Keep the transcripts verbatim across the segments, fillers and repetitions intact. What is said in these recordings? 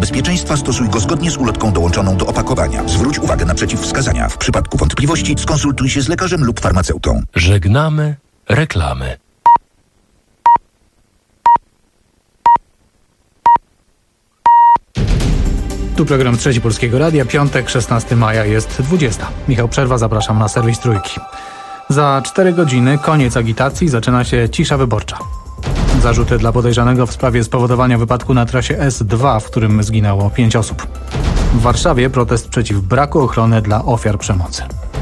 bezpieczeństwa stosuj go zgodnie z ulotką dołączoną do opakowania. Zwróć uwagę na przeciwwskazania. W przypadku wątpliwości skonsultuj się z lekarzem lub farmaceutą. Żegnamy reklamy. Tu program Trzeci Polskiego Radia, piątek, szesnastego maja, jest dwudziesta. Michał Przerwa, zapraszam na serwis Trójki. Za cztery godziny koniec agitacji, zaczyna się cisza wyborcza. Zarzuty dla podejrzanego w sprawie spowodowania wypadku na trasie S dwa, w którym zginęło pięć osób. W Warszawie protest przeciw braku ochrony dla ofiar przemocy.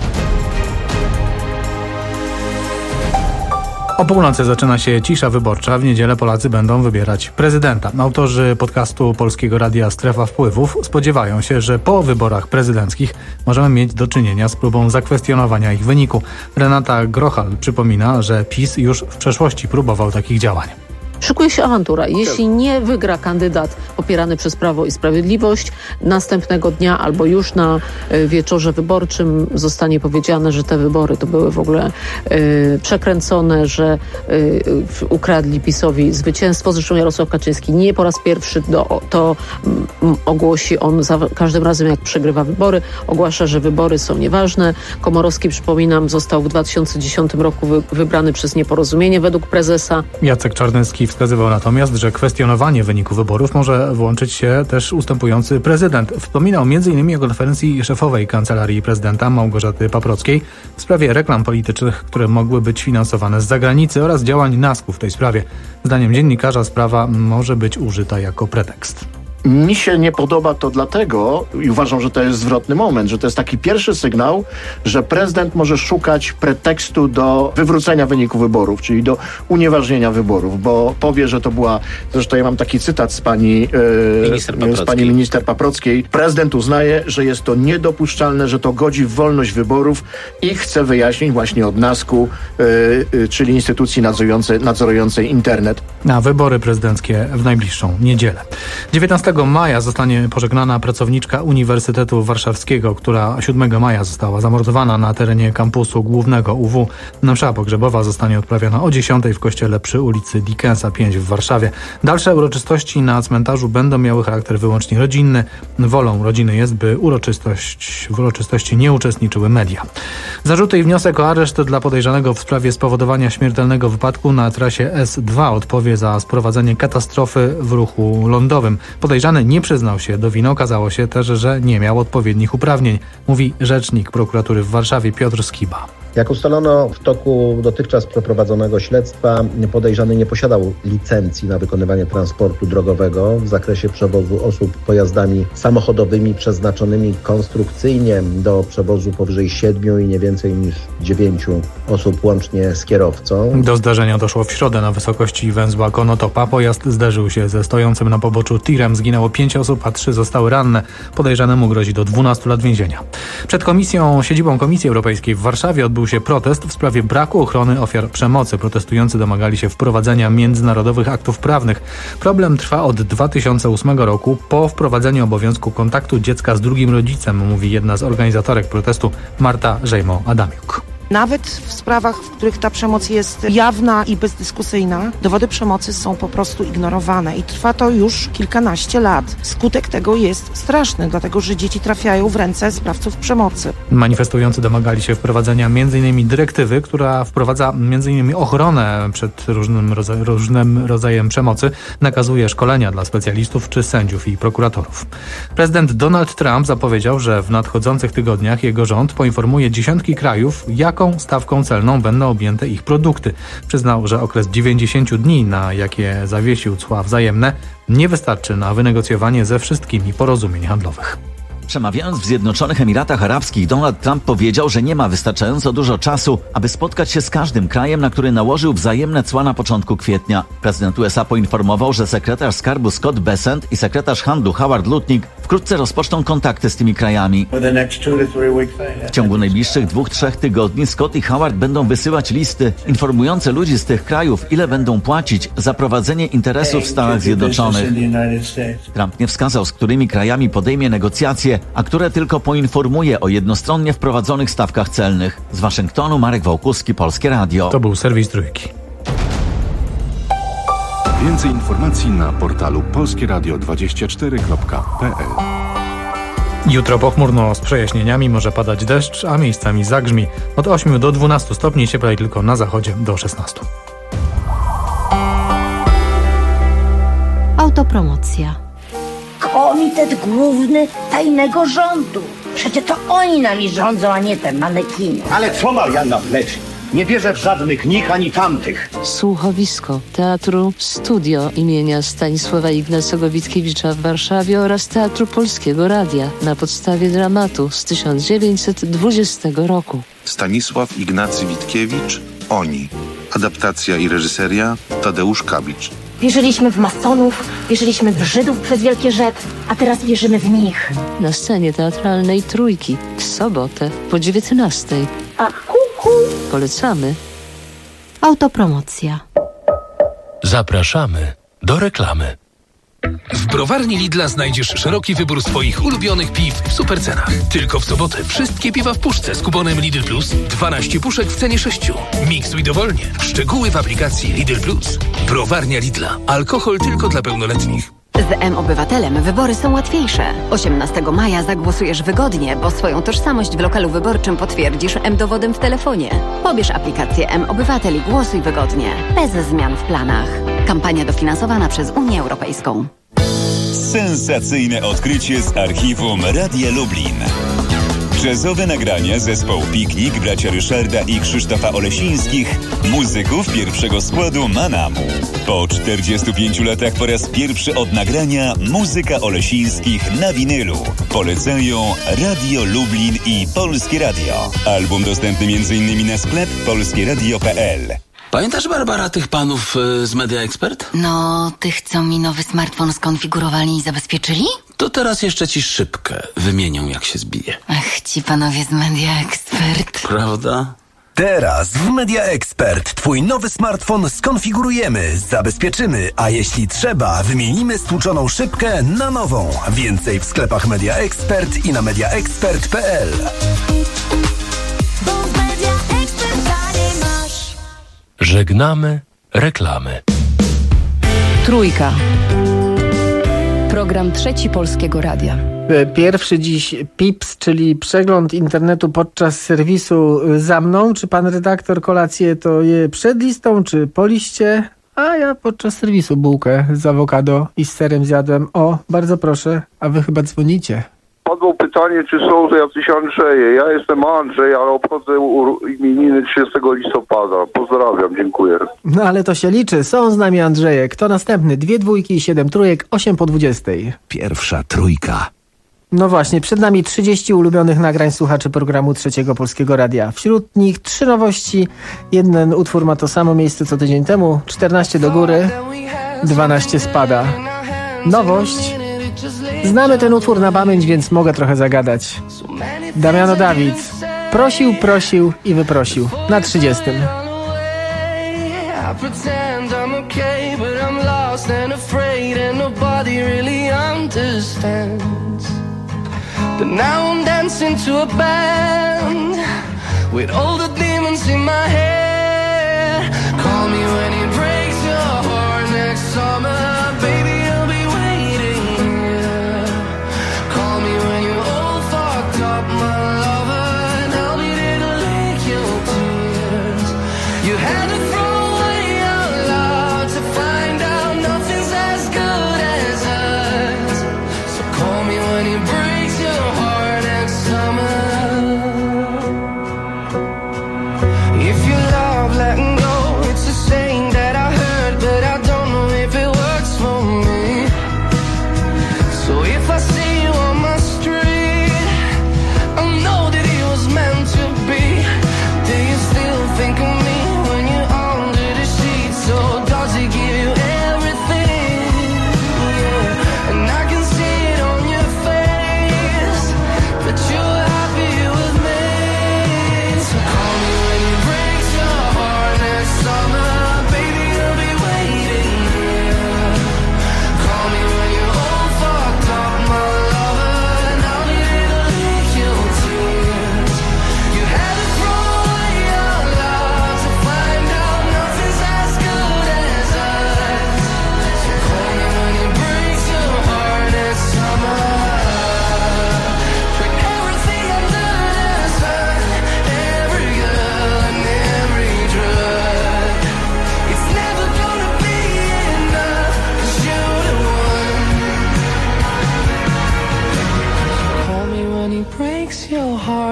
O północy zaczyna się cisza wyborcza. W niedzielę Polacy będą wybierać prezydenta. Autorzy podcastu Polskiego Radia Strefa Wpływów spodziewają się, że po wyborach prezydenckich możemy mieć do czynienia z próbą zakwestionowania ich wyniku. Renata Grochal przypomina, że PiS już w przeszłości próbował takich działań. Szykuje się awantura. Jeśli nie wygra kandydat popierany przez Prawo i Sprawiedliwość, następnego dnia albo już na wieczorze wyborczym zostanie powiedziane, że te wybory to były w ogóle y, przekręcone, że y, ukradli PiS-owi zwycięstwo. Zresztą Jarosław Kaczyński nie po raz pierwszy do, to m, ogłosi on za każdym razem, jak przegrywa wybory, ogłasza, że wybory są nieważne. Komorowski, przypominam, został w dwa tysiące dziesiątym roku wy, wybrany przez nieporozumienie według prezesa. Jacek Czarnecki wskazywał natomiast, że kwestionowanie wyniku wyborów może włączyć się też ustępujący prezydent. Wspominał między innymi o konferencji szefowej Kancelarii Prezydenta Małgorzaty Paprockiej w sprawie reklam politycznych, które mogły być finansowane z zagranicy oraz działań NASK-u w tej sprawie. Zdaniem dziennikarza sprawa może być użyta jako pretekst. Mi się nie podoba to dlatego i uważam, że to jest zwrotny moment, że to jest taki pierwszy sygnał, że prezydent może szukać pretekstu do wywrócenia wyniku wyborów, czyli do unieważnienia wyborów, bo powie, że to była, zresztą ja mam taki cytat z pani, e, z pani minister Paprockiej, prezydent uznaje, że jest to niedopuszczalne, że to godzi w wolność wyborów i chce wyjaśnień właśnie od NASK-u, e, e, czyli instytucji nadzorującej, nadzorującej internet. Na wybory prezydenckie w najbliższą niedzielę. dziewiętnastego maja zostanie pożegnana pracowniczka Uniwersytetu Warszawskiego, która siódmego maja została zamordowana na terenie kampusu głównego U W. Msza pogrzebowa zostanie odprawiona o dziesiątej w kościele przy ulicy Dickensa pięć w Warszawie. Dalsze uroczystości na cmentarzu będą miały charakter wyłącznie rodzinny. Wolą rodziny jest, by uroczystość, w uroczystości nie uczestniczyły media. Zarzuty i wniosek o areszt dla podejrzanego w sprawie spowodowania śmiertelnego wypadku na trasie S dwa odpowie za sprowadzenie katastrofy w ruchu lądowym. Podejrzany nie przyznał się do winy. Okazało się też, że nie miał odpowiednich uprawnień, mówi rzecznik prokuratury w Warszawie Piotr Skiba. Jak ustalono w toku dotychczas przeprowadzonego śledztwa, podejrzany nie posiadał licencji na wykonywanie transportu drogowego w zakresie przewozu osób pojazdami samochodowymi przeznaczonymi konstrukcyjnie do przewozu powyżej siedmiu i nie więcej niż dziewięciu osób łącznie z kierowcą. Do zdarzenia doszło w środę na wysokości węzła Konotopa. Pojazd zderzył się ze stojącym na poboczu tirem. Zginęło pięć osób, a trzy zostały ranne. Podejrzanemu grozi do dwunastu lat więzienia. Przed komisją, siedzibą Komisji Europejskiej w Warszawie odbył się protest w sprawie braku ochrony ofiar przemocy. Protestujący domagali się wprowadzenia międzynarodowych aktów prawnych. Problem trwa od dwa tysiące ósmego roku po wprowadzeniu obowiązku kontaktu dziecka z drugim rodzicem, mówi jedna z organizatorek protestu Marta Żejmo-Adamiuk. Nawet w sprawach, w których ta przemoc jest jawna i bezdyskusyjna, dowody przemocy są po prostu ignorowane i trwa to już kilkanaście lat. Skutek tego jest straszny, dlatego że dzieci trafiają w ręce sprawców przemocy. Manifestujący domagali się wprowadzenia m.in. dyrektywy, która wprowadza m.in. ochronę przed różnym, rodza- różnym rodzajem przemocy, nakazuje szkolenia dla specjalistów czy sędziów i prokuratorów. Prezydent Donald Trump zapowiedział, że w nadchodzących tygodniach jego rząd poinformuje dziesiątki krajów, jak jaką stawką celną będą objęte ich produkty. Przyznał, że okres dziewięćdziesięciu dni, na jakie zawiesił cła wzajemne, nie wystarczy na wynegocjowanie ze wszystkimi porozumień handlowych. Przemawiając w Zjednoczonych Emiratach Arabskich, Donald Trump powiedział, że nie ma wystarczająco dużo czasu, aby spotkać się z każdym krajem, na który nałożył wzajemne cła na początku kwietnia. Prezydent U S A poinformował, że sekretarz skarbu Scott Bessent i sekretarz handlu Howard Lutnick wkrótce rozpoczną kontakty z tymi krajami. W ciągu najbliższych dwóch, trzech tygodni Scott i Howard będą wysyłać listy informujące ludzi z tych krajów, ile będą płacić za prowadzenie interesów w Stanach Zjednoczonych. Trump nie wskazał, z którymi krajami podejmie negocjacje, a które tylko poinformuje o jednostronnie wprowadzonych stawkach celnych. Z Waszyngtonu Marek Wałkuski, Polskie Radio. To był serwis Trójki. Więcej informacji na portalu polskie radio dwadzieścia cztery kropka p l. Jutro pochmurno z przejaśnieniami, może padać deszcz, a miejscami zagrzmi. Od ośmiu do dwunastu stopni, cieplej tylko na zachodzie do szesnastu. Autopromocja. Komitet Główny Tajnego Rządu. Przecież to oni nami rządzą, a nie te manekiny. Ale co Marianna wleczy? Nie wierzę w żadnych nich ani tamtych. Słuchowisko Teatru Studio imienia Stanisława Ignacego Witkiewicza w Warszawie oraz Teatru Polskiego Radia na podstawie dramatu z tysiąc dziewięćset dwudziestego roku. Stanisław Ignacy Witkiewicz, Oni. Adaptacja i reżyseria Tadeusz Kabicz. Wierzyliśmy w masonów, wierzyliśmy w Żydów przez Wielkie Rzet, a teraz wierzymy w nich. Na scenie teatralnej Trójki w sobotę po dziewiętnastej. A kuku. Polecamy. Autopromocja. Zapraszamy do reklamy. W browarni Lidla znajdziesz szeroki wybór swoich ulubionych piw w supercenach. Tylko w sobotę wszystkie piwa w puszce z kuponem Lidl Plus. dwanaście puszek w cenie sześciu. Miksuj dowolnie. Szczegóły w aplikacji Lidl Plus. Browarnia Lidla. Alkohol tylko dla pełnoletnich. Z M-Obywatelem wybory są łatwiejsze. osiemnastego maja zagłosujesz wygodnie, bo swoją tożsamość w lokalu wyborczym potwierdzisz M-dowodem w telefonie. Pobierz aplikację M-Obywatel i głosuj wygodnie. Bez zmian w planach. Kampania dofinansowana przez Unię Europejską. Sensacyjne odkrycie z archiwum Radia Lublin. Jazzowe nagrania zespołu Piknik, bracia Ryszarda i Krzysztofa Olesińskich, muzyków pierwszego składu Manamu. Po czterdziestu pięciu latach po raz pierwszy od nagrania muzyka Olesińskich na winylu. Polecają Radio Lublin i Polskie Radio. Album dostępny między innymi na sklep polskie radio kropka p l. Pamiętasz, Barbara, tych panów y, z Media Expert? No, tych, co mi nowy smartfon skonfigurowali i zabezpieczyli? To teraz jeszcze ci szybkę wymienią, jak się zbije. Ach, ci panowie z Media Expert. Prawda? Teraz w Media Expert twój nowy smartfon skonfigurujemy, zabezpieczymy, a jeśli trzeba, wymienimy stłuczoną szybkę na nową. Więcej w sklepach Media Expert i na media expert kropka p l. Żegnamy reklamy. Trójka. Program Trzeci Polskiego Radia. Pierwszy dziś Pips, czyli przegląd internetu podczas serwisu za mną. Czy pan redaktor kolację to je przed listą, czy po liście? A ja podczas serwisu bułkę z awokado i z serem zjadłem. O, bardzo proszę, a wy chyba dzwonicie. Padło pytanie, czy są jacyś Andrzeje. Ja jestem Andrzej, ale obchodzę imieniny trzydziestego listopada. Pozdrawiam, dziękuję. No ale to się liczy. Są z nami Andrzeje. Kto następny? Dwie dwójki i siedem trójek, osiem po dwudziestej. Pierwsza trójka. No właśnie, przed nami trzydzieści ulubionych nagrań słuchaczy programu Trzeciego Polskiego Radia. Wśród nich trzy nowości. Jeden utwór ma to samo miejsce co tydzień temu. czternaście do góry, dwanaście spada. Nowość. Znamy ten utwór na pamięć, więc mogę trochę zagadać. Damiano Dawid. Prosił, prosił i wyprosił. Na trzydziestym. Letting go, it's a saying that I heard, but I don't know if it works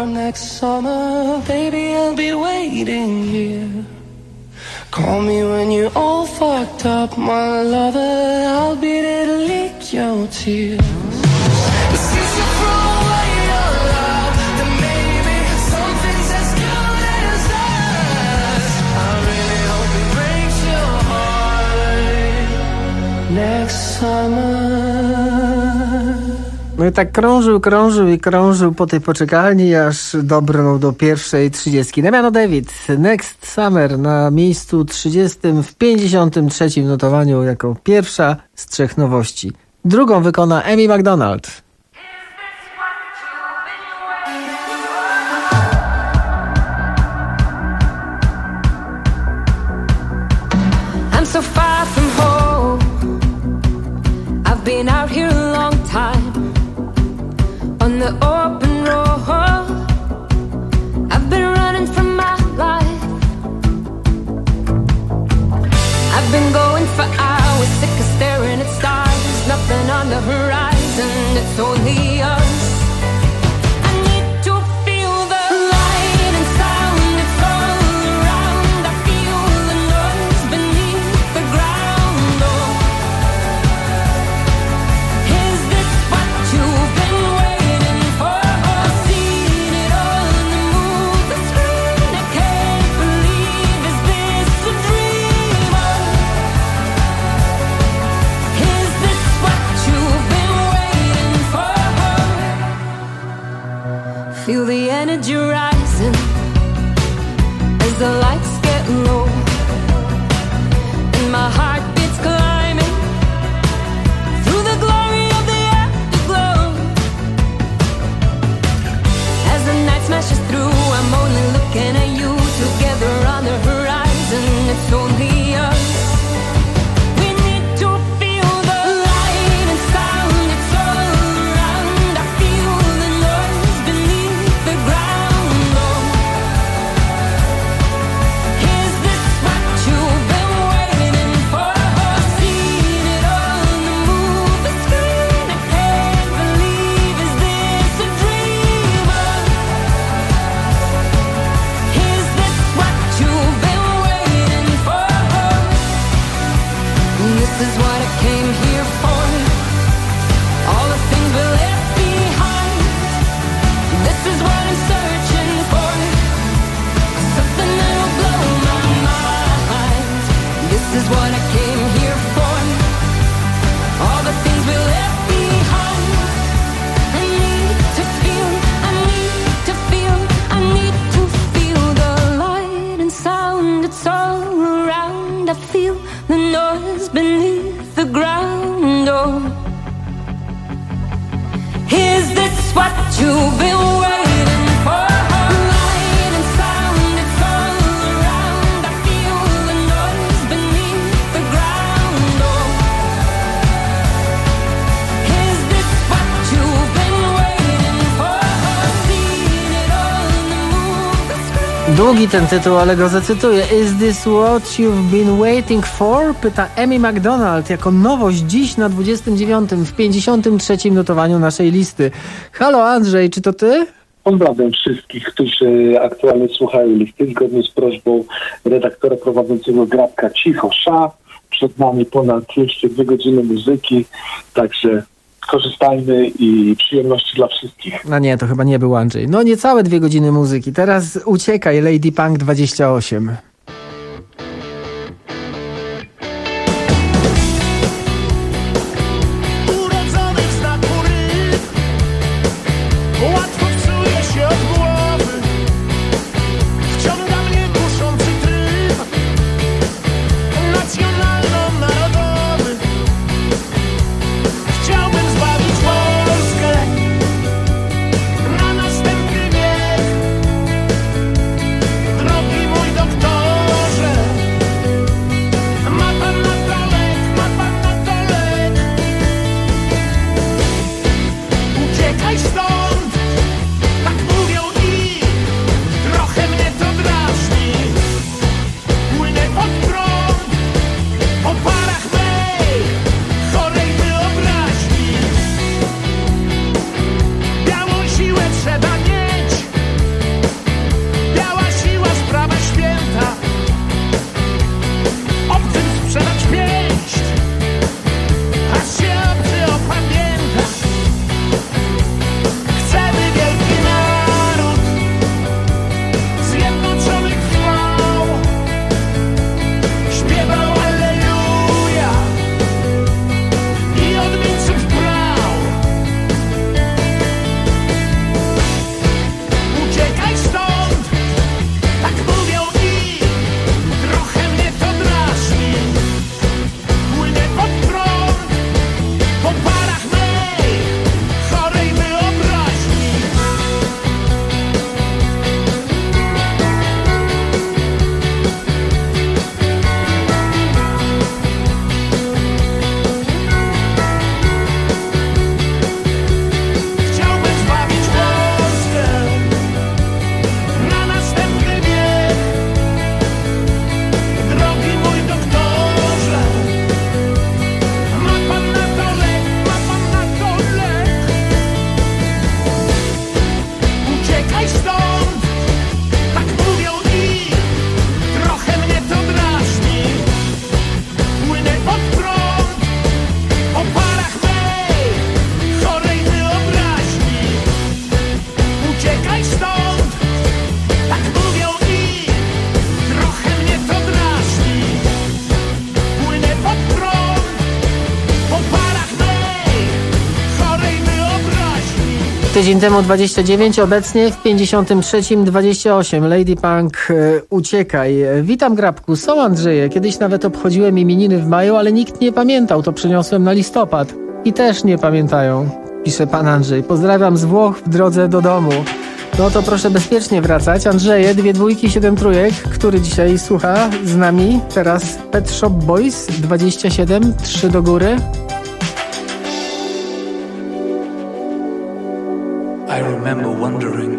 for next summer, baby, I'll be waiting here. Call me when you're all fucked up, my lover, I'll be there to lick your tears. Since you threw away your love, then maybe something's as good as us. I really hope it breaks your heart next summer. No i tak krążył, krążył i krążył po tej poczekalni, aż dobrnął do pierwszej trzydziestki. Damiano David, Next Summer na miejscu trzydziestym w pięćdziesiątym trzecim notowaniu jako pierwsza z trzech nowości. Drugą wykona Amy McDonald. I'm so far from home. I've been out here a long time. On the open road, I've been running from my life. I've been going for hours, sick of staring at stars. Nothing on the horizon, it's only us. I need to feel the light and sound, it's all around. I feel the noise beneath the ground. Oh, is this what you've been waiting for? I've seen it all in the movie screen. I can't believe, is this a dream? Is this what you've been waiting for? Feel the energy rising as the lights get low, and my heart beats climbing through the glory of the afterglow. As the night smashes through, I'm only looking at you. Together on the horizon, it's only us. We need to feel the light and sound, it's all around. I feel the noise beneath the ground. Oh, is this what you've been waiting for? I've seen it all in the movie screen. I can't believe, is this a dream? Is this what you've been waiting for? This is what I came here for. All the things we left behind. This is what I'm searching for. Something that'll blow my mind. This is what I came here for. All the things we left behind. I need to feel, I need to feel, I need to feel the light and sound. It's all around. I feel the noise beneath the ground. Oh, is this what you've been waiting for? Light and sound, it's all around. I feel the noise beneath the ground. Oh, is this what you've been waiting for? I've seen it all in the movie screen. Długi ten tytuł, ale go zacytuję. Is this what you've been waiting for? Pyta Amy McDonald jako nowość dziś na dwudziestym dziewiątym w pięćdziesiątym trzecim notowaniu naszej listy. Halo Andrzej, czy to ty? Pozdrawiam wszystkich, którzy aktualnie słuchają listy. Zgodnie z prośbą redaktora prowadzącego Grabka Cicho Sza. Przed nami ponad jeszcze dwie godziny muzyki, także korzystajmy i przyjemności dla wszystkich. No nie, to chyba nie był Andrzej. No niecałe dwie godziny muzyki. Teraz uciekaj, Lady Punk dwadzieścia osiem. Urodzony w znaku ryb, łatwo psuje się od głowy. Wciąga mnie kuszący tryb nacjonalno-narodowy. Chciałbym zbawić Polskę na następny wiek. Drogi mój doktorze, ma pan na to lek, ma pan na to lek. Uciekaj stąd, Tydzień temu dwadzieścia dziewięć, obecnie w pięćdziesiątym trzecim dwadzieścia osiem. Lady Punk, e, uciekaj. Witam, Grabku, są Andrzeje. Kiedyś nawet obchodziłem imieniny w maju, ale nikt nie pamiętał, to przyniosłem na listopad. I też nie pamiętają, pisze pan Andrzej. Pozdrawiam z Włoch w drodze do domu. No to proszę bezpiecznie wracać. Andrzeje, dwie dwójki, siedem trójek. Który dzisiaj słucha z nami? Teraz Pet Shop Boys, dwadzieścia siedem, trzy do góry. I remember wondering,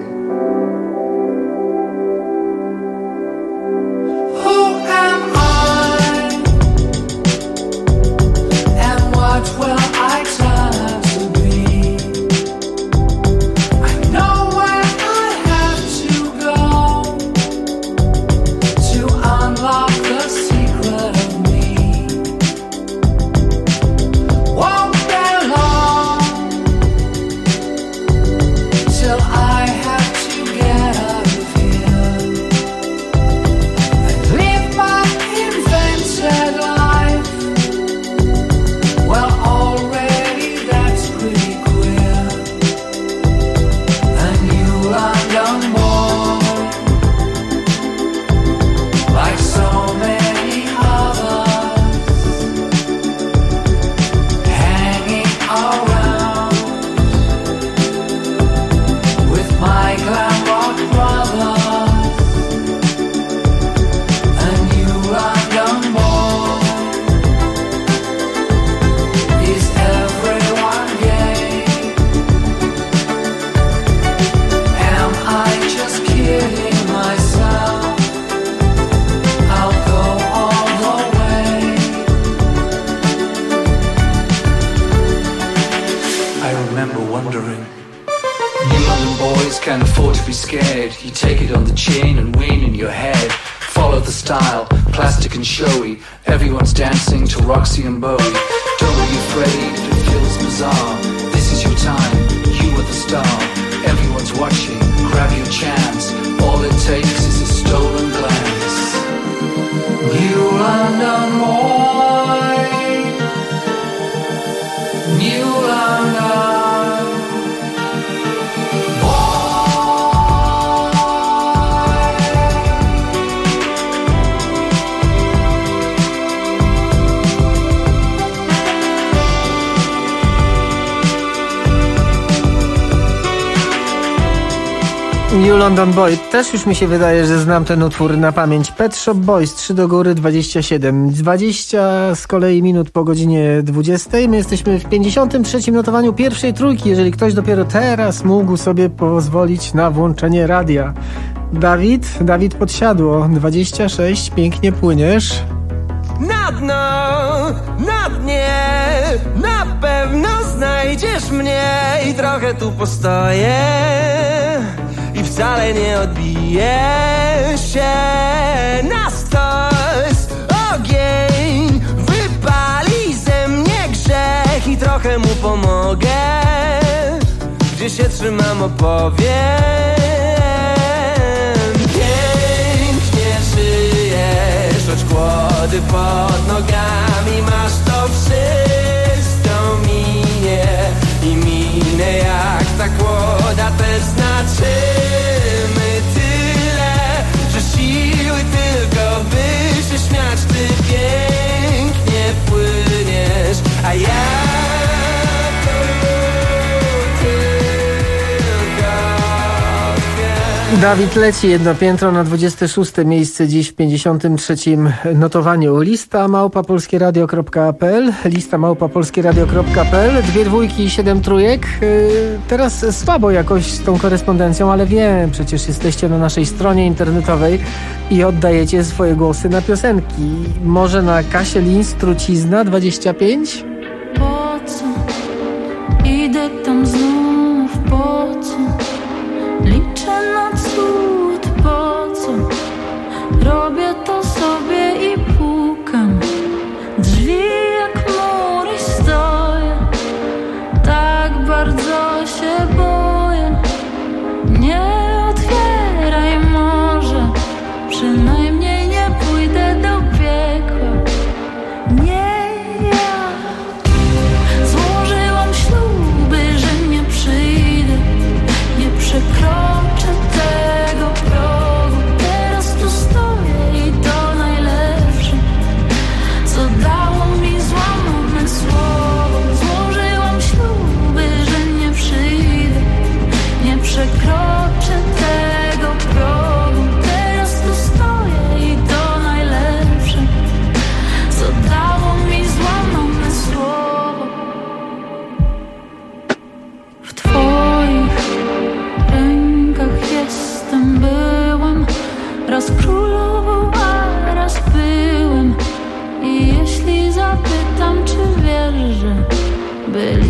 who am I and what will I turn to be? I know where I have to go to unlock the secret of me. Won't be long till I have to get out of here and live my invented life. Well, already that's pretty queer. A new London boy, like so many others, hanging around with my glam rock brothers. A new London boy. Is everyone gay? Am I just kidding myself? I'll go all the way. I remember wondering, New London boys can't afford to be scared. You take it on the chin and win in your head. Follow the style, plastic and showy. Everyone's dancing to Roxy and Bowie. Don't be afraid if it feels bizarre. This is your time, you are the star. Everyone's watching, grab your chance. All it takes is a stolen glance. New London boy, New London boy. New London Boy. Też już mi się wydaje, że znam ten utwór na pamięć. Pet Shop Boys, trzy do góry, dwadzieścia siedem. dwadzieścia z kolei minut po godzinie dwudziestej. My jesteśmy w pięćdziesiątym trzecim notowaniu pierwszej trójki, jeżeli ktoś dopiero teraz mógł sobie pozwolić na włączenie radia. Dawid, Dawid Podsiadło, dwadzieścia sześć, pięknie płyniesz. Na dno, na dnie, na pewno znajdziesz mnie i trochę tu postoję i wcale nie odbiję się. Na stos ogień wypali ze mnie grzech i trochę mu pomogę. Gdzie się trzymam, opowiem. Pięknie żyjesz, choć kłody pod nogami masz, to wszystko minie i minę jak ta kłoda też znaczymy tyle, że siły tylko by się śmiać. Ty pięknie płyniesz, a ja Dawid leci jedno piętro na dwudzieste szóste miejsce dziś w pięćdziesiątym trzecim notowaniu. Lista małpa polskieradio kropka p l, lista małpa polskieradio kropka p l, dwie dwójki i siedem trójek. Teraz słabo jakoś z tą korespondencją, ale wiem, przecież jesteście na naszej stronie internetowej i oddajecie swoje głosy na piosenki. Może na Kasię Lins, Trucizna dwadzieścia pięć? Po co idę tam znów, po co liczę na cud, po co robię to sobie i pukam drzwi jak mury, stoję tak bardzo się boję. Nie otwieraj może, przynajmniej nie pójdę do piekła. Nie ja złożyłam śluby, że nie przyjdę.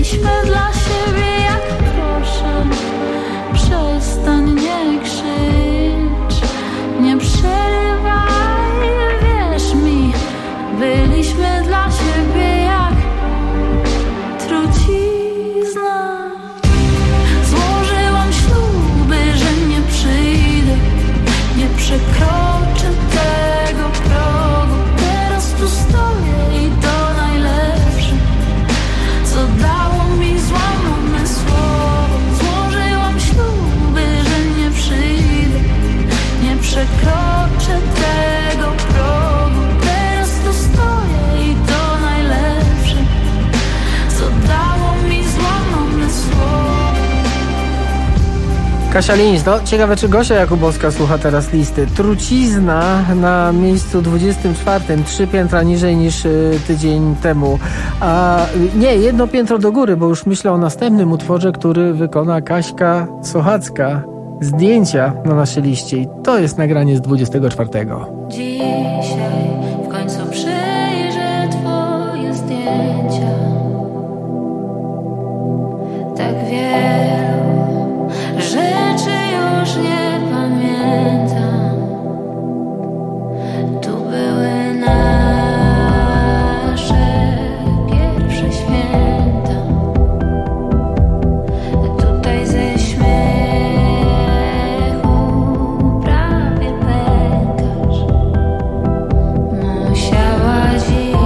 Byliśmy dla siebie jak proszę. Przestań, nie krzycz, nie przerywaj, wierz mi. Byliśmy dla siebie jak trucizna. Złożyłam śluby, że nie przyjdę, nie przekroczę tego progu. Teraz tu stoję i to najlepsze, co dało mi złamane słowo. Złożyłam śluby, że nie przyjdę, nie przekroczę tego progu. Teraz tu stoję i to najlepsze, co dało mi złamane słowo. Kasia Lińs, no ciekawe, czy Gosia Jakubowska słucha teraz listy. Trucizna na miejscu dwudziestym czwartym, trzy piętra niżej niż y, tydzień temu. A y, nie, jedno piętro do góry, bo już myślę o następnym utworze, który wykona Kaśka Sochacka. Zdjęcia na naszej liście i to jest nagranie z dwudziestego czwartego. Dzisiaj w końcu przejrzę twoje zdjęcia. Tak wielu rzeczy już nie pamiętam. Tu były nasze pierwsze święta. Tutaj ze śmiechu prawie pękasz. Musiałaś iść.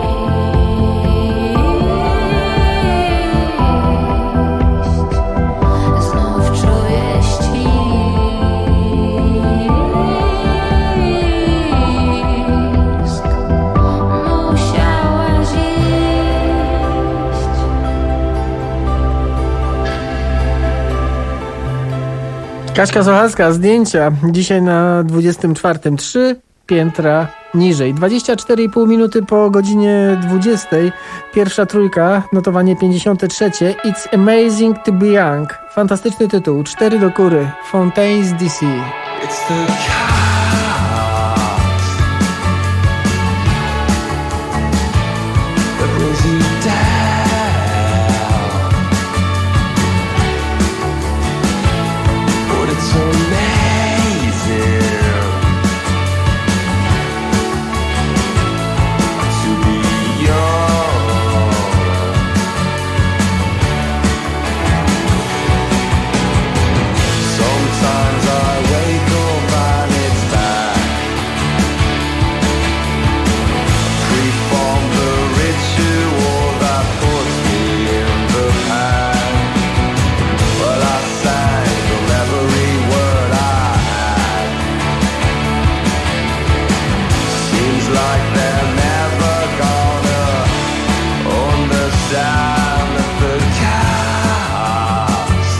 Znów czuję ścisk. Musiałaś iść. Kaśka Sochacka, zdjęcia. Dzisiaj na dwudziestym czwartym, trzy piętra niżej. dwadzieścia cztery i pół minuty po godzinie dwudziestej. Pierwsza trójka, notowanie pięćdziesiąte trzecie. It's Amazing to be Young. Fantastyczny tytuł. Cztery do góry. Fontaines D C. It's the chaos that brings you down, but it's amazing to be young. Sometimes I wake up and it's back. Pre-formed the ritual that puts me in the pack. Well, I sang from every word I had. Seems like they're never gonna understand that the chaos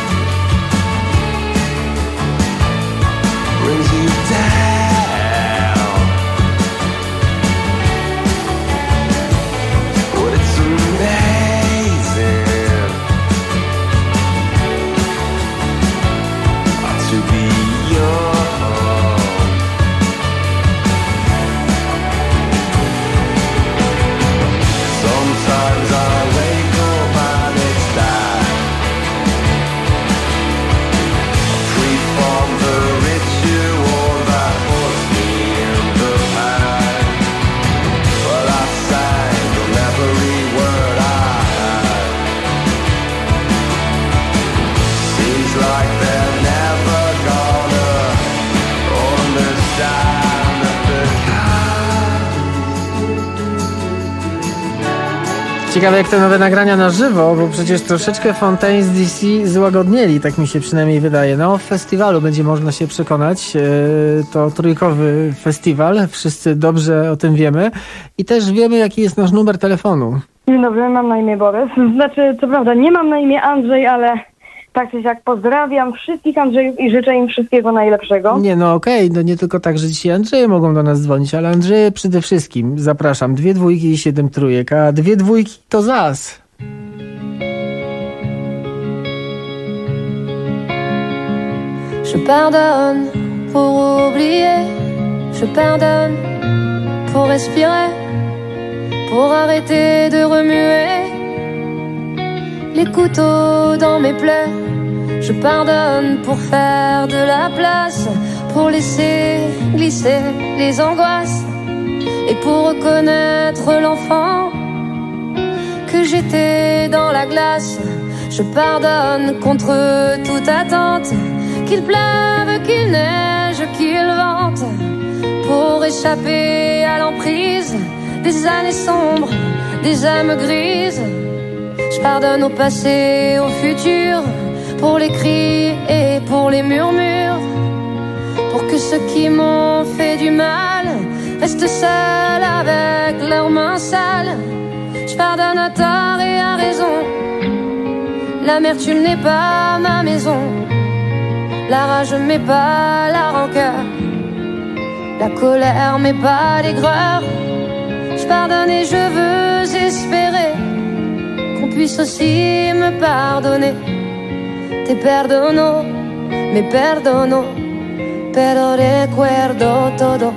brings you down, but it's amazing to be young. Sometimes I wake up and it's dark. Pre-form the ritual that puts me in the pack. Well, I sang from every word I had. Seems like they're never gonna understand that the Ciekawe jak te nowe nagrania na żywo, bo przecież troszeczkę Fontaines D C złagodnieli, tak mi się przynajmniej wydaje. No, w festiwalu będzie można się przekonać. E, To trójkowy festiwal, wszyscy dobrze o tym wiemy. I też wiemy, jaki jest nasz numer telefonu. Dzień dobry, mam na imię Borys. Znaczy, co prawda nie mam na imię Andrzej, ale tak czy siak pozdrawiam wszystkich Andrzejów i życzę im wszystkiego najlepszego. Nie, no okej, no nie tylko tak, że dzisiaj Andrzeje mogą do nas dzwonić, ale Andrzeje przede wszystkim. Zapraszam, dwie dwójki i siedem trójek, a dwie dwójki to zas. Je pardonne pour oublier, je pardonne pour respirer, pour arrêter de remuer. les couteaux dans mes plaies. Je pardonne pour faire de la place, pour laisser glisser les angoisses et pour reconnaître l'enfant que j'étais dans la glace. Je pardonne contre toute attente, qu'il pleuve, qu'il neige, qu'il vente, pour échapper à l'emprise des années sombres, des âmes grises. Je pardonne au passé, au futur, pour les cris et pour les murmures, pour que ceux qui m'ont fait du mal restent seuls avec leurs mains sales. Je pardonne à tort et à raison. L'amertume n'est pas ma maison. La rage m'est pas la rancœur. La colère m'est pas l'aigreur. Je pardonne et je veux espérer qu'on puisse aussi me pardonner. Te perdono, me perdono, pero recuerdo todo.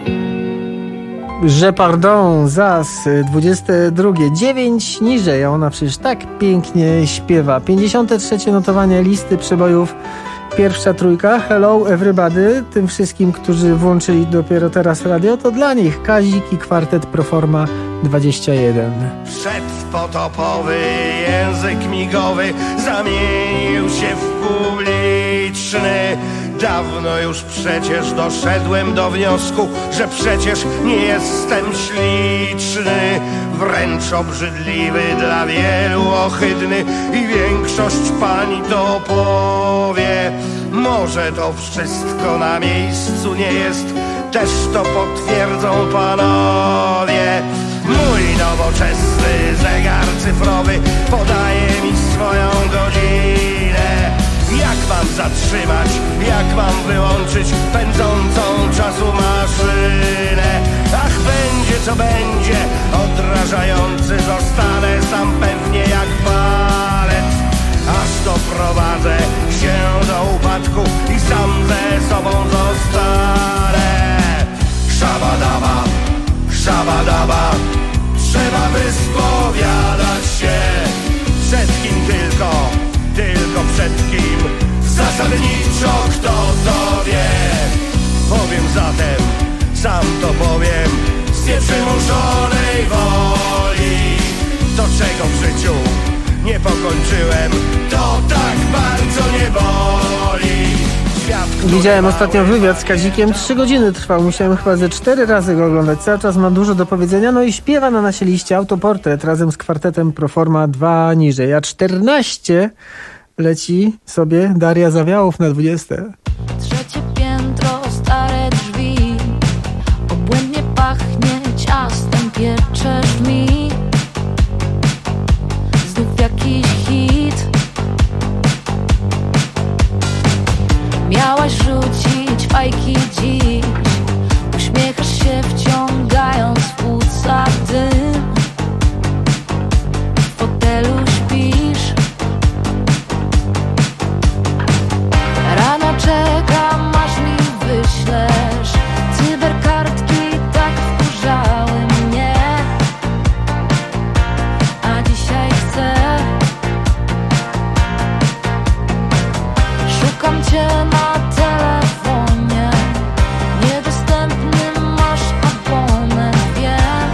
Je pardon, zas, dwudzieste drugie, dziewięć niżej, a ona przecież tak pięknie śpiewa. pięćdziesiąte trzecie notowanie listy przebojów, pierwsza trójka, hello everybody, tym wszystkim, którzy włączyli dopiero teraz radio, to dla nich Kazik i kwartet Proforma dwadzieścia jeden. Przedpotopowy język migowy zamienił się w publiczny. Dawno już przecież doszedłem do wniosku, że przecież nie jestem śliczny, wręcz obrzydliwy, dla wielu ohydny i większość pani to powie. Może to wszystko na miejscu nie jest, też to potwierdzą panowie. Mój nowoczesny zegar cyfrowy podaje mi swoją godzinę. Jak mam zatrzymać, jak mam wyłączyć pędzącą czasu maszynę? Ach, będzie co będzie, odrażający zostanę sam pewnie jak palec, aż doprowadzę się do upadku i sam ze sobą zostanę. Szabadaba, szabadaba, trzeba wyspowiadać się. Przed kim tylko, tylko przed kim? Zasadniczo kto to wie? Powiem zatem, sam to powiem, z nieprzymuszonej woli. To czego w życiu nie pokończyłem, to tak bardzo nie boli. Widziałem ostatnio wywiad z Kazikiem, trzy godziny trwał, musiałem chyba ze cztery razy go oglądać, cały czas ma dużo do powiedzenia, no i śpiewa na naszej liście autoportret razem z kwartetem Proforma dwa niżej, a czternaście leci sobie Daria Zawiałów na dwudzieste. Trzecie piętro, stare drzwi, obłędnie pachnie ciastem, pieczesz mi. Znów jakiś hit. Miałaś rzucić fajki dziś, uśmiechasz się wciągając w płuca dym. W fotelu śpisz. Rano czekam, aż mi wyślesz cyberkartki, tak wkurzały mnie. A dzisiaj chcę. Szukam cię na telefonie, niedostępny masz abonent, wiem.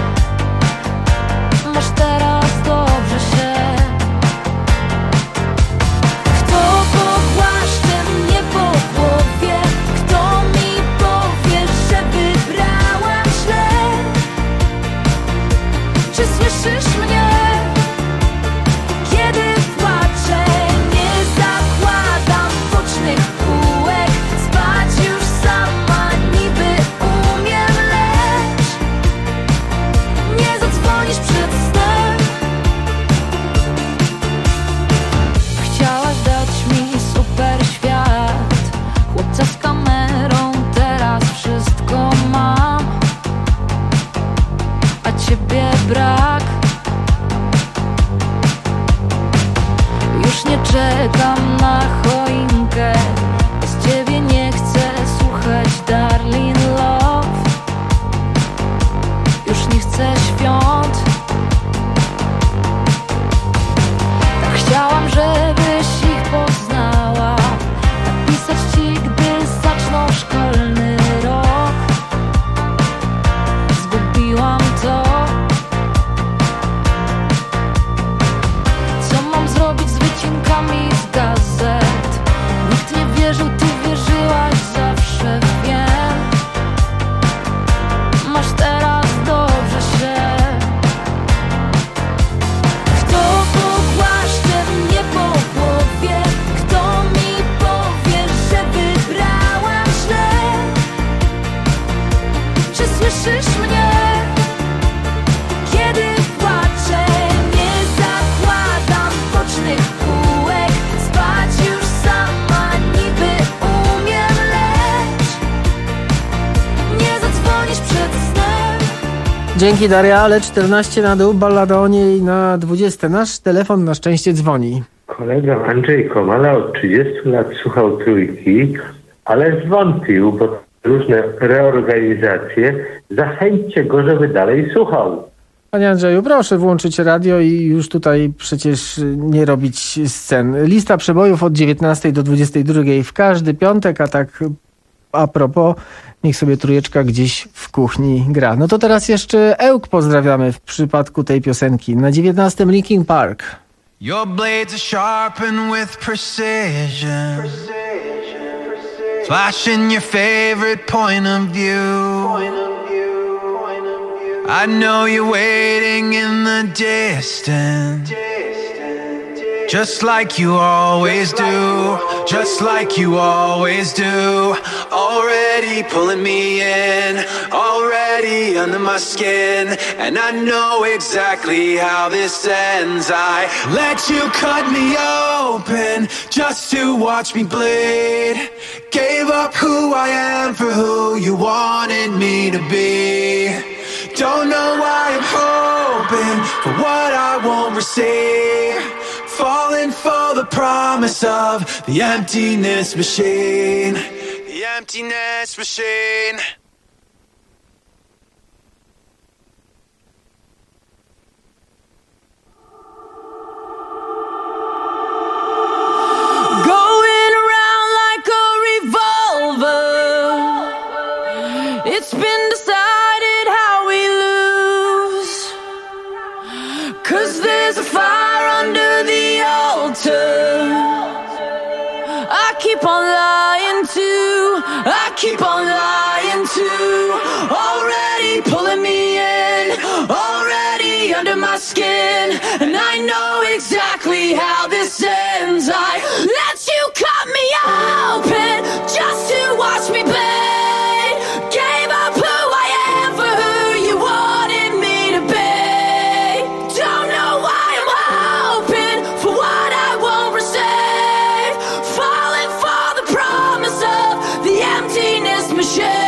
Masz teraz dobrze się. Kto pogłaszcze mnie po głowie? Kto mi powie, że wybrałam źle? Czy słyszysz mnie? Kiedy płaczę, nie zakładam bocznych kółek. Spać już sama niby umiem, lecz nie zadzwonisz przed snem. Chciałaś dać mi super świat, chłopca z kamerą, teraz wszystko mam, a ciebie brak. Już nie czekam na choinkę, z ciebie nie chcę słuchać Darling Love. Już nie chcę świąt. Tak chciałam Dzięki, Daria, ale czternaście na dół, ballada o niej na dwudzieste. Nasz telefon na szczęście dzwoni. Kolega Andrzej Komala od trzydziestu lat słuchał Trójki, ale zwątpił, bo różne reorganizacje. Zachęćcie go, żeby dalej słuchał. Panie Andrzeju, proszę włączyć radio i już tutaj przecież nie robić scen. Lista przebojów od dziewiętnastej do dwudziestej drugiej w każdy piątek, a tak a propos, niech sobie trójeczka gdzieś w kuchni gra. No to teraz jeszcze Ełk pozdrawiamy w przypadku tej piosenki. Na dziewiętnastym Linkin Park. Your blades are sharpened with precision, flashing your favorite point of view. I know you're waiting in the distance, just like you always do, just like you always do. Already pulling me in, already under my skin, and I know exactly how this ends. I let you cut me open just to watch me bleed. Gave up who I am for who you wanted me to be. Don't know why I'm hoping for what I won't receive. Falling for the promise of the emptiness machine. The emptiness machine. Going around like a revolver. It's been decided how we lose. 'Cause there's a fire under the altar. I keep on lying to, I keep on lying to. Already pulling me in, already under my skin. And I know exactly how this ends. I let you cut me open just to watch me bleed. Gave up who I am for who you wanted me to be. Don't know why I'm hoping for what I won't receive. Falling for the promise of the emptiness machine.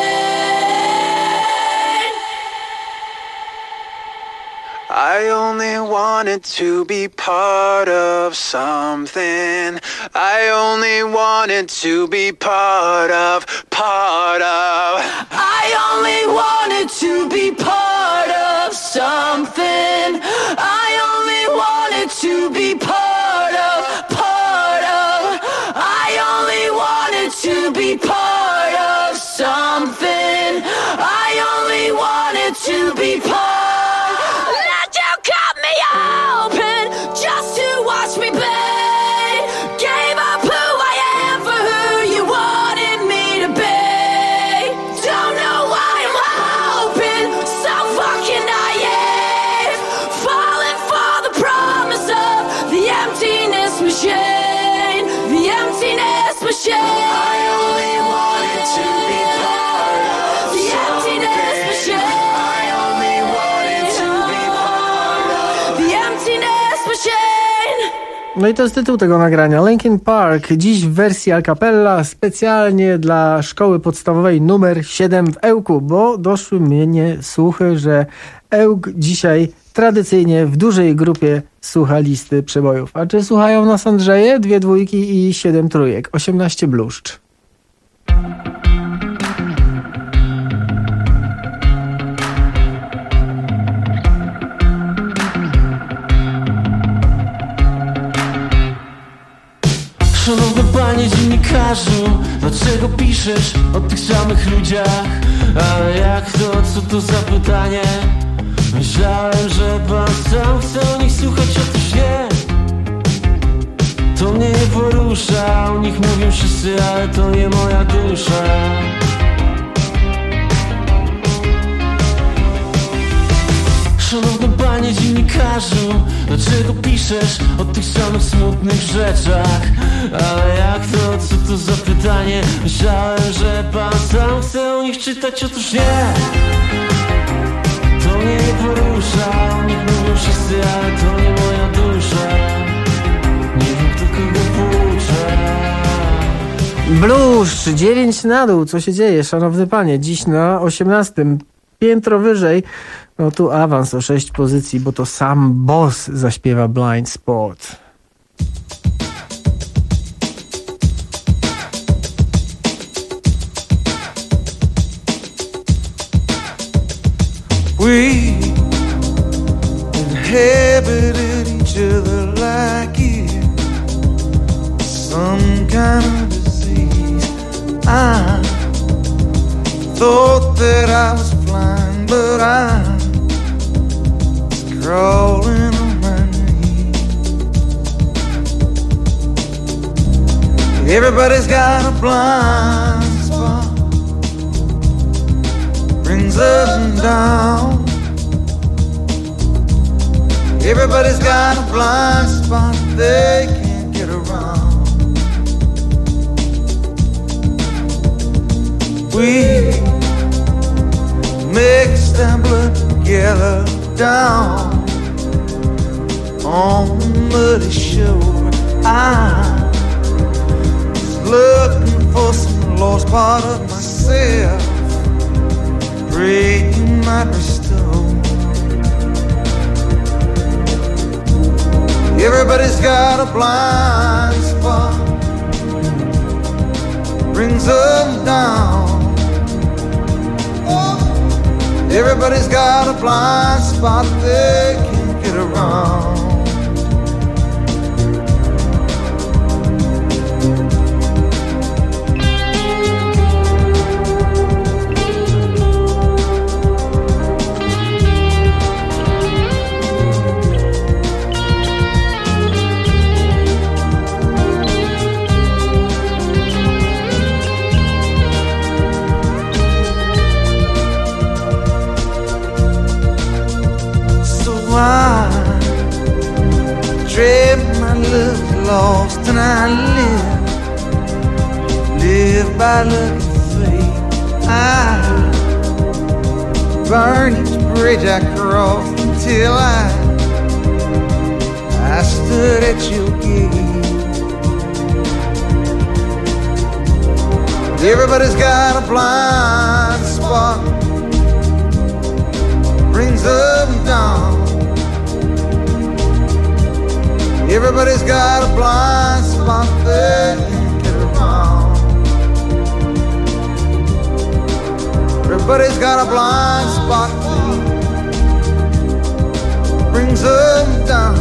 I only wanted to be part of something. I only wanted to be part of, part of. I only wanted to be part of something. I only wanted to be part of, part of. I only wanted to be part of something. I only wanted to be part. Let you cut me open just to watch me bleed. Gave up who I am for who you wanted me to be. Don't know why I'm hoping, so fucking naive. Falling for the promise of the emptiness machine. The emptiness machine. I only wanted to be part of the emptiness machine. I only wanted to be part of the emptiness machine. No i to jest tytuł tego nagrania. Linkin Park, dziś w wersji a cappella, specjalnie dla szkoły podstawowej numer siedem w Ełku, bo doszły mnie słuchy, że Ełk dzisiaj tradycyjnie w dużej grupie słucha listy przebojów. A czy słuchają nas, Andrzeje? Dwie dwójki i siedem trójek, osiemnaście bluszcz. Szanowny panie dziennikarzu, dlaczego piszesz o tych samych ludziach? Ale jak to, co to za pytanie? Myślałem, że pan sam chce o nich słuchać, otóż nie. To mnie nie porusza, o nich mówią wszyscy, ale to nie moja dusza. Szanowny panie dziennikarzu, dlaczego piszesz o tych samych smutnych rzeczach? Ale jak to, co to za pytanie? Myślałem, że pan sam chce o nich czytać, otóż nie. To mnie nie porusza, o nich mówią wszyscy, ale to nie moja dusza. Nie wiem, kto kogo poucza. Bluszcz, dziewięć na dół. Co się dzieje, szanowny panie? Dziś na osiemnastym piętro wyżej, no tu awans o sześć pozycji, bo to sam Boss zaśpiewa Blind Spot. We inhabited each other like it some kind of disease. I thought that I was flying, but I was crawling on my knees. Everybody's got a blind spot, brings up and down. Everybody's got a blind spot they can't get around. We mixed and blood together down on the muddy shore. I was looking for some lost part of myself, praying might restore. Everybody's got a blind spot, brings them down. Everybody's got a blind spot they can't get around. I dread my love lost and I live, live by luck and fate. I burn each bridge I crossed until I, I stood at your gate. Everybody's got a blind spot, brings up and down. Everybody's got a blind spot they can't get around. Everybody's got a blind spot that brings them down.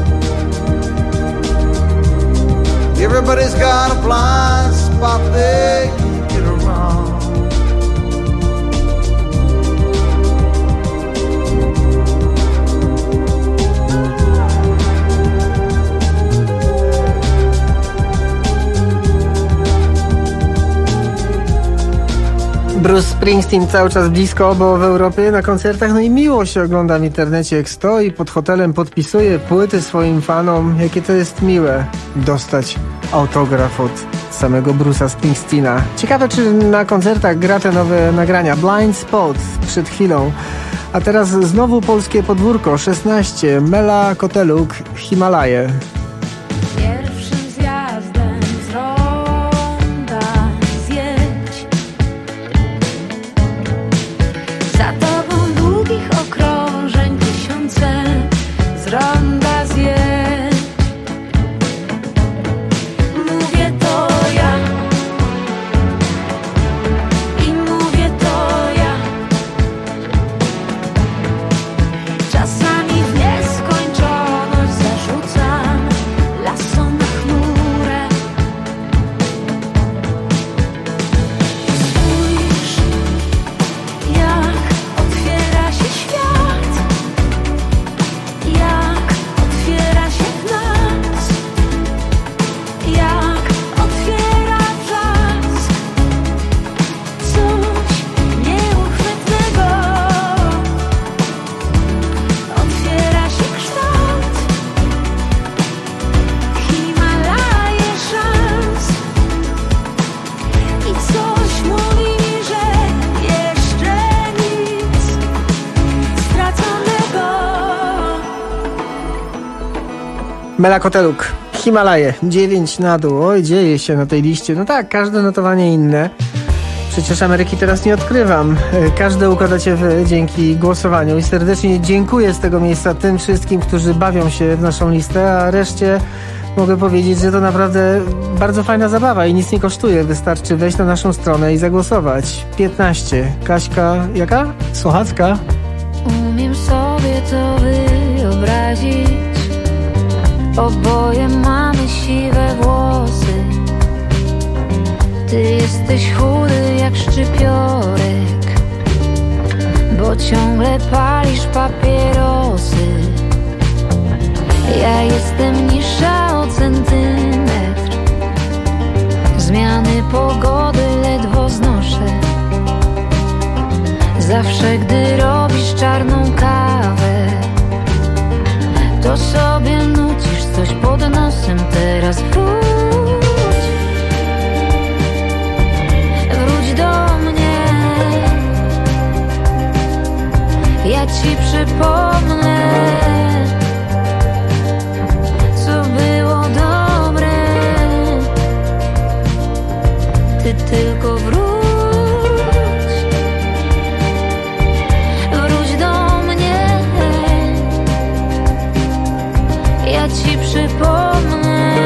Everybody's got a blind spot they can't get around. Bruce Springsteen cały czas blisko, bo w Europie na koncertach, no i miło się ogląda w internecie, jak stoi pod hotelem, podpisuje płyty swoim fanom. Jakie to jest miłe dostać autograf od samego Bruce'a Springsteena. Ciekawe, czy na koncertach gra te nowe nagrania. Blind Spot przed chwilą. A teraz znowu polskie podwórko, szesnaście, Mela Koteluk, Himalaje. Mela Koteluk, Himalaje, dziewięć na dół. Oj, dzieje się na tej liście. No tak, każde notowanie inne. Przecież Ameryki teraz nie odkrywam. Każde układacie wy dzięki głosowaniu i serdecznie dziękuję z tego miejsca tym wszystkim, którzy bawią się w naszą listę, a reszcie mogę powiedzieć, że to naprawdę bardzo fajna zabawa i nic nie kosztuje. Wystarczy wejść na naszą stronę i zagłosować. piętnaście. Kaśka, jaka? Słuchacka? Umiem sobie to wyobrazić. Oboje mamy siwe włosy. Ty jesteś chudy jak szczypiorek, bo ciągle palisz papierosy. Ja jestem niższa o centymetr. Zmiany pogody ledwo znoszę. Zawsze gdy robisz czarną kawę, to sobie nucisz coś pod nosem. Teraz wróć, wróć do mnie. Ja ci przypomnę, co było dobre. Ty tylko wróć. Ci przypomnę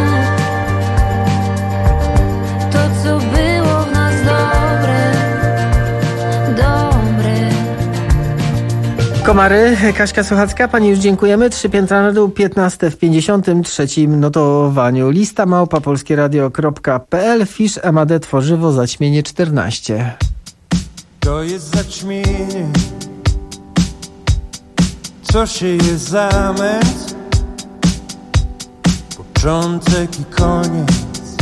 to, co było w nas dobre, dobre. Komary, Kaśka Słuchacka, pani już dziękujemy. Trzy piętra na dół, piętnaste w pięćdziesiątym trzecim notowaniu. Lista małpa polskieradio kropka p l, fisz M A D tworzywo zaćmienie czternaście. To jest zaćmienie, co się jest zamęt. Początek i koniec,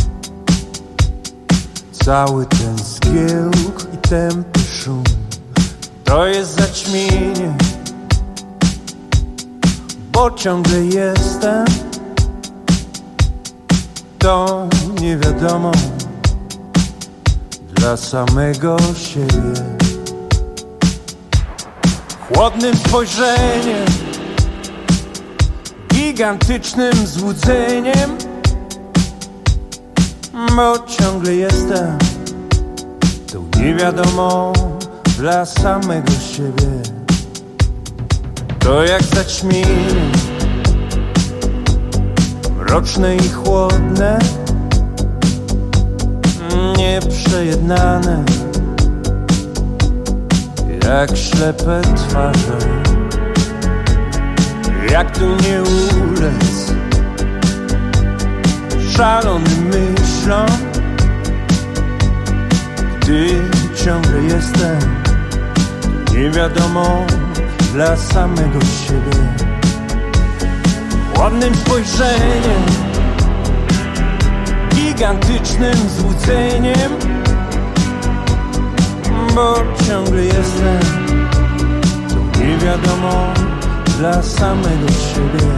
cały ten zgiełk i tępy szum. To jest zaćmienie, bo ciągle jestem to nie wiadomo dla samego siebie. Chłodnym spojrzeniem, gigantycznym złudzeniem, bo ciągle jestem tą niewiadomą dla samego siebie. To jak zaćmienie, mroczne i chłodne, nieprzejednane, jak ślepe twarze. Jak tu nie ulec szalonym myślom, gdy ciągle jestem nie wiadomo dla samego siebie. Ładnym spojrzeniem, gigantycznym złudzeniem, bo ciągle jestem to nie wiadomo dla samego siebie.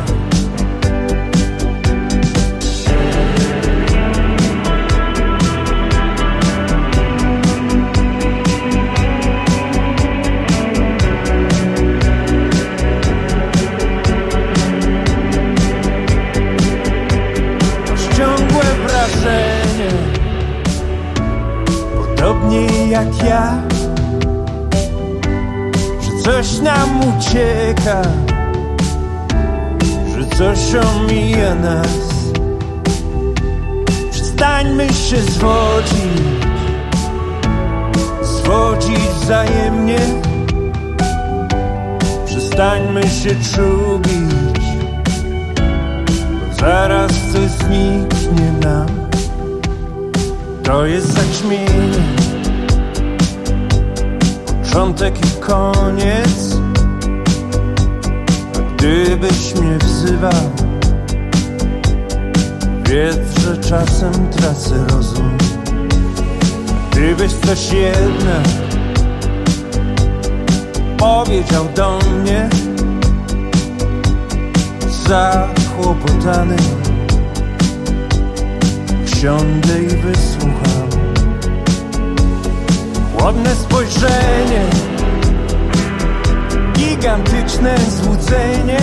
Masz ciągłe wrażenie, podobnie jak ja, że coś nam ucieka, że coś omija nas. Przestańmy się zwodzić, zwodzić wzajemnie. Przestańmy się czubić, bo zaraz coś zniknie nam. To jest zaćmienie, początek i koniec. Gdybyś mnie wzywał, wiedz, że czasem tracę rozum. Gdybyś coś jednak powiedział do mnie, zakłopotany, wsiądę i wysłucham. Chłodne spojrzenie, gigantyczne złudzenie,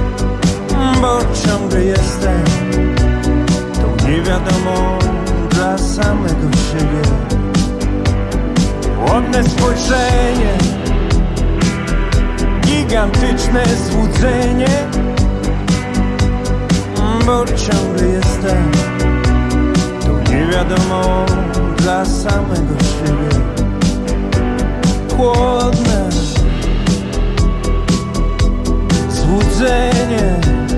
bo ciągle jestem tą niewiadomą dla dla samego siebie. Ładne spojrzenie, gigantyczne złudzenie, bo ciągle jestem tu nie wiadomo dla samego siebie. Chłodne złudzenie.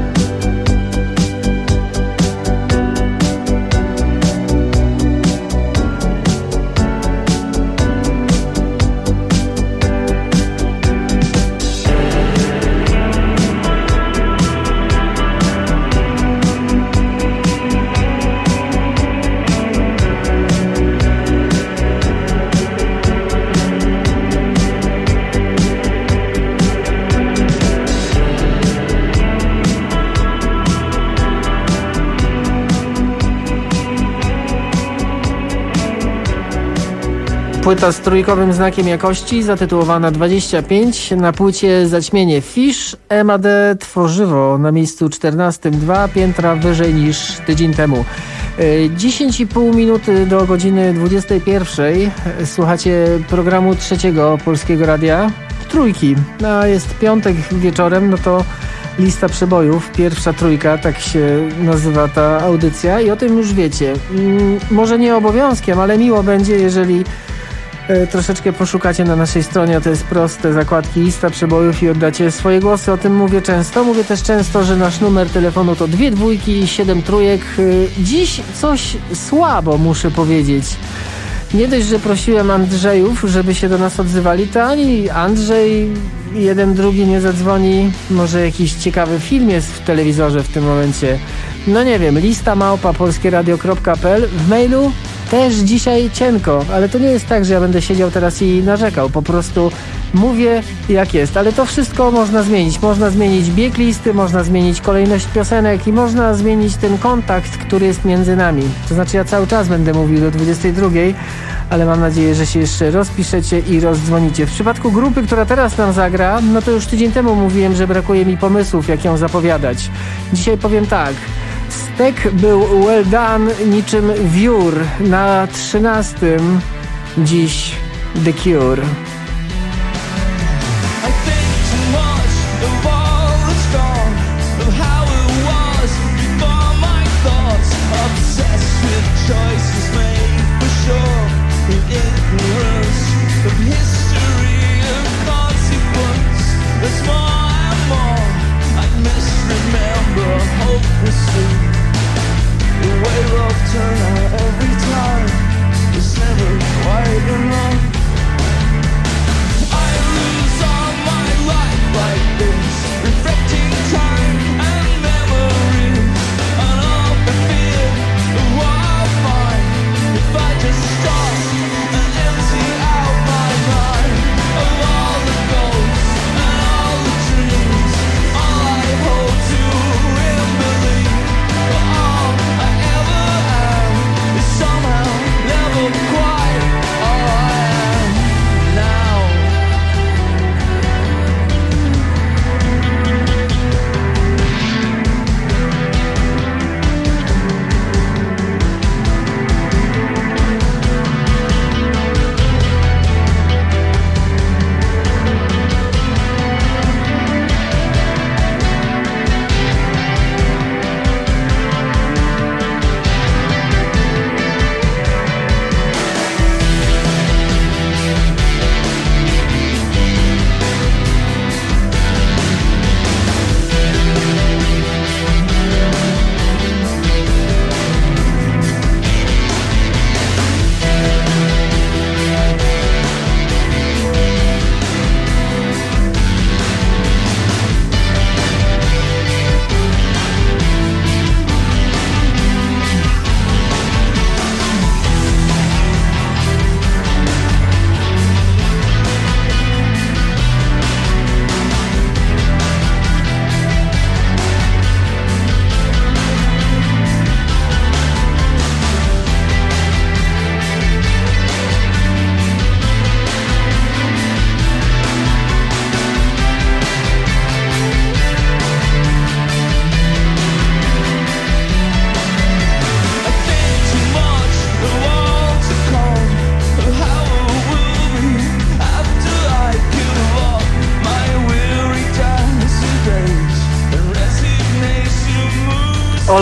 Płyta z trójkowym znakiem jakości, zatytułowana dwadzieścia pięć, na płycie Zaćmienie Fish, M A D Tworzywo na miejscu czternastym, dwa piętra wyżej niż tydzień temu. dziesięć i pół minuty do godziny dwudziestej pierwszej. Słuchacie programu Trzeciego Polskiego Radia, Trójki. A jest piątek wieczorem, no to lista przebojów, pierwsza trójka, tak się nazywa ta audycja i o tym już wiecie. Może nie obowiązkiem, ale miło będzie, jeżeli troszeczkę poszukacie na naszej stronie, to jest proste, zakładki lista przebojów i oddacie swoje głosy. O tym mówię często. Mówię też często, że nasz numer telefonu to dwie dwójki i siedem trójek. Dziś coś słabo, muszę powiedzieć. Nie dość, że prosiłem Andrzejów, żeby się do nas odzywali, to ani Andrzej jeden drugi nie zadzwoni. Może jakiś ciekawy film jest w telewizorze w tym momencie. No nie wiem, lista małpa polskieradio kropka p l. W mailu też dzisiaj cienko, ale to nie jest tak, że ja będę siedział teraz i narzekał. Po prostu mówię jak jest, ale to wszystko można zmienić. Można zmienić bieg listy, można zmienić kolejność piosenek i można zmienić ten kontakt, który jest między nami. To znaczy ja cały czas będę mówił do dwudziestej drugiej, ale mam nadzieję, że się jeszcze rozpiszecie i rozdzwonicie. W przypadku grupy, która teraz nam zagra, no to już tydzień temu mówiłem, że brakuje mi pomysłów, jak ją zapowiadać. Dzisiaj powiem tak. Stek był well done niczym wiór. Na trzynastym dziś The Cure. The way of turn out every time is never quite enough.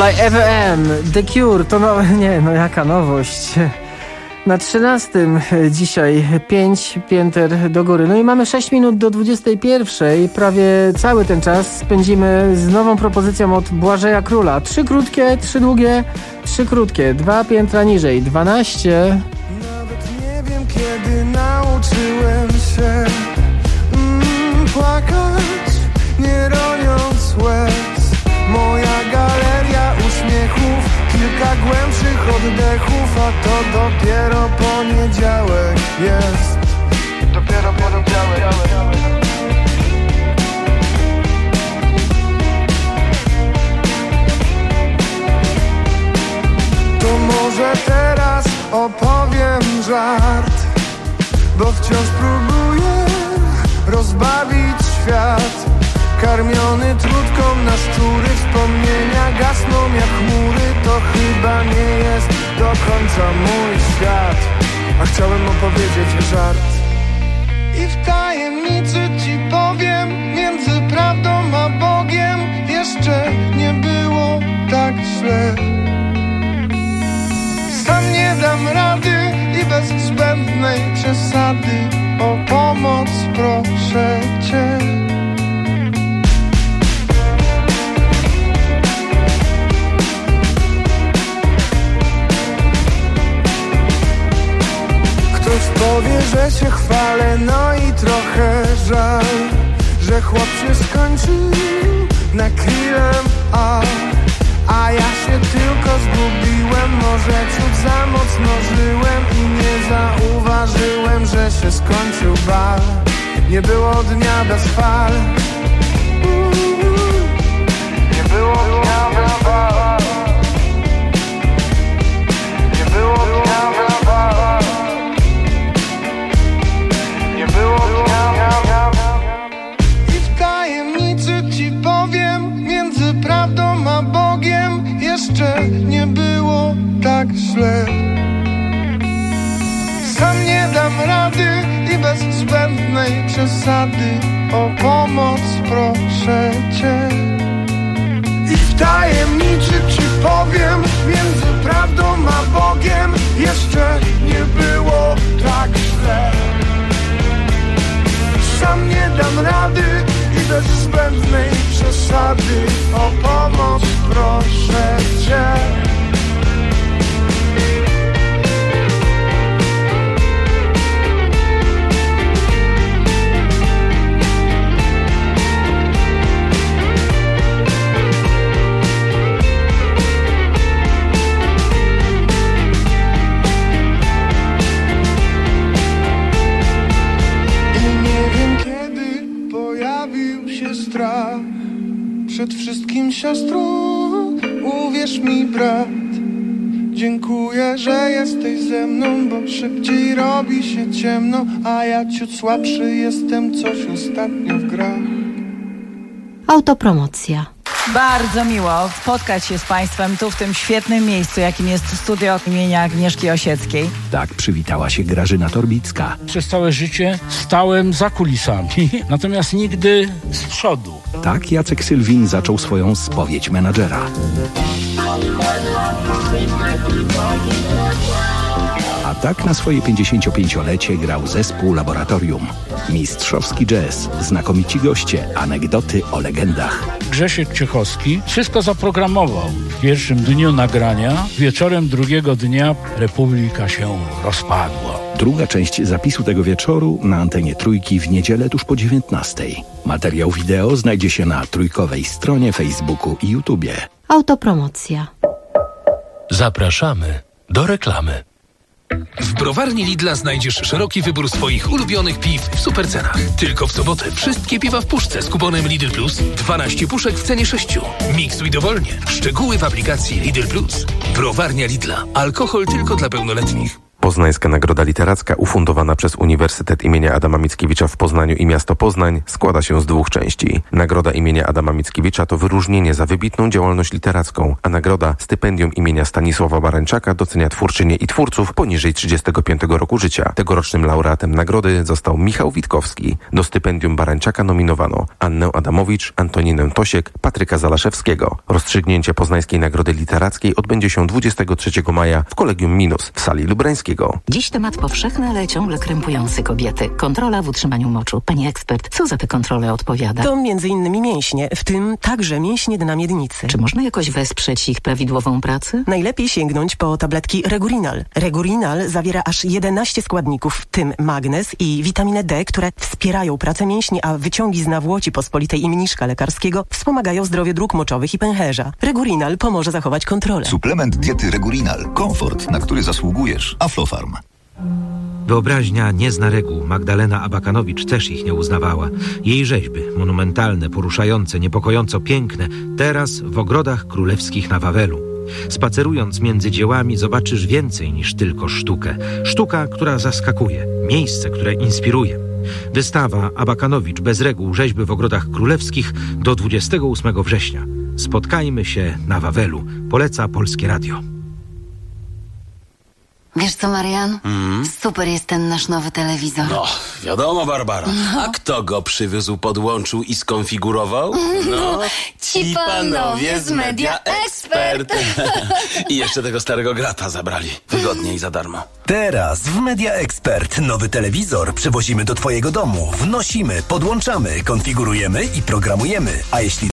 All I Ever Am, The Cure, to no, nie, no jaka nowość. Na trzynastym dzisiaj pięć pięter do góry. No i mamy sześć minut do dwudziestej pierwszej. Prawie cały ten czas spędzimy z nową propozycją od Błażeja Króla. Trzy krótkie, trzy długie, trzy krótkie. Dwa piętra niżej. Dwanaście. Nawet nie wiem, kiedy nauczyłem się mm, płakać, nie roniąc łez. Moja galeria uśmiechów, kilka głębszych oddechów, a to dopiero poniedziałek jest. Dopiero poniedziałek. To może teraz opowiem żart, bo wciąż próbuję rozbawić świat. Karmiony trutką na szczury, wspomnienia gasną jak chmury. To chyba nie jest do końca mój świat, a chciałem opowiedzieć żart. I w tajemnicy ci powiem, między prawdą a Bogiem jeszcze nie było tak źle. Sam nie dam rady i bez zbędnej przesady o pomoc proszę cię. Ktoś powie, że się chwalę, no i trochę żal, że chłop się skończył na krillem, a, a ja się tylko zgubiłem. Może ciut za mocno żyłem i nie zauważyłem, że się skończył bal. Nie było dnia bez fal. Nie było dnia bez fal. Nie było dnia bez fal. I w tajemnicy ci powiem, między prawdą a Bogiem jeszcze nie było tak źle. Sam nie dam rady i bez zbędnej przesady o pomoc proszę cię. I w tajemnicy ci powiem, między prawdą a Bogiem jeszcze nie było tak źle. Sam nie dam rady i bez zbędnej przesady o pomoc proszę cię. Strach przed wszystkim, siostro, uwierz mi, brat. Dziękuję, że jesteś ze mną, bo szybciej robi się ciemno, a ja ciut słabszy jestem, coś ostatnio w grach. Autopromocja. Bardzo miło spotkać się z Państwem tu w tym świetnym miejscu, jakim jest studio imienia Agnieszki Osieckiej. Tak przywitała się Grażyna Torbicka. Przez całe życie stałem za kulisami, natomiast nigdy z przodu. Tak Jacek Sylwin zaczął swoją spowiedź menadżera. A tak na swoje pięćdziesięciopięciolecie grał zespół Laboratorium. Mistrzowski jazz, znakomici goście, anegdoty o legendach. Grzesiek Ciechowski wszystko zaprogramował. W pierwszym dniu nagrania, wieczorem drugiego dnia Republika się rozpadła. Druga część zapisu tego wieczoru na antenie Trójki w niedzielę tuż po dziewiętnastej. Materiał wideo znajdzie się na trójkowej stronie Facebooku i YouTubie. Autopromocja. Zapraszamy do reklamy. W browarni Lidla znajdziesz szeroki wybór swoich ulubionych piw w supercenach. Tylko w sobotę wszystkie piwa w puszce z kuponem Lidl Plus. dwanaście puszek w cenie sześciu. Miksuj dowolnie. Szczegóły w aplikacji Lidl Plus. Browarnia Lidla. Alkohol tylko dla pełnoletnich. Poznańska Nagroda Literacka ufundowana przez Uniwersytet imienia Adama Mickiewicza w Poznaniu i miasto Poznań składa się z dwóch części. Nagroda imienia Adama Mickiewicza to wyróżnienie za wybitną działalność literacką, a nagroda stypendium imienia Stanisława Barańczaka docenia twórczynie i twórców poniżej trzydziestego piątego roku życia. Tegorocznym laureatem nagrody został Michał Witkowski. Do stypendium Barańczaka nominowano Annę Adamowicz, Antoninę Tosiek, Patryka Zalaszewskiego. Rozstrzygnięcie Poznańskiej Nagrody Literackiej odbędzie się dwudziestego trzeciego maja w Kolegium Minus w sali Lubrańskiego. Dziś temat powszechny, ale ciągle krępujący kobiety. Kontrola w utrzymaniu moczu. Pani ekspert, co za te kontrole odpowiada? To między innymi mięśnie, w tym także mięśnie dna miednicy. Czy można jakoś wesprzeć ich prawidłową pracę? Najlepiej sięgnąć po tabletki Regurinal. Regurinal zawiera aż jedenaście składników, w tym magnez i witaminę D, które wspierają pracę mięśni, a wyciągi z nawłoci pospolitej i mniszka lekarskiego wspomagają zdrowie dróg moczowych i pęcherza. Regurinal pomoże zachować kontrolę. Suplement diety Regurinal. Komfort, na który zasługujesz. Aflofarm. Wyobraźnia nie zna reguł. Magdalena Abakanowicz też ich nie uznawała. Jej rzeźby, monumentalne, poruszające, niepokojąco piękne, teraz w ogrodach królewskich na Wawelu. Spacerując między dziełami zobaczysz więcej niż tylko sztukę. Sztuka, która zaskakuje. Miejsce, które inspiruje. Wystawa Abakanowicz bez reguł, rzeźby w ogrodach królewskich do dwudziestego ósmego września. Spotkajmy się na Wawelu. Poleca Polskie Radio. Wiesz co, Marian? Mm. Super jest ten nasz nowy telewizor. No, wiadomo, Barbara. No. A kto go przywiózł, podłączył i skonfigurował? No, ci panowie z Media Expert. I jeszcze tego starego grata zabrali. Wygodnie i za darmo. Teraz w Media Expert nowy telewizor przywozimy do twojego domu. Wnosimy, podłączamy, konfigurujemy i programujemy. A jeśli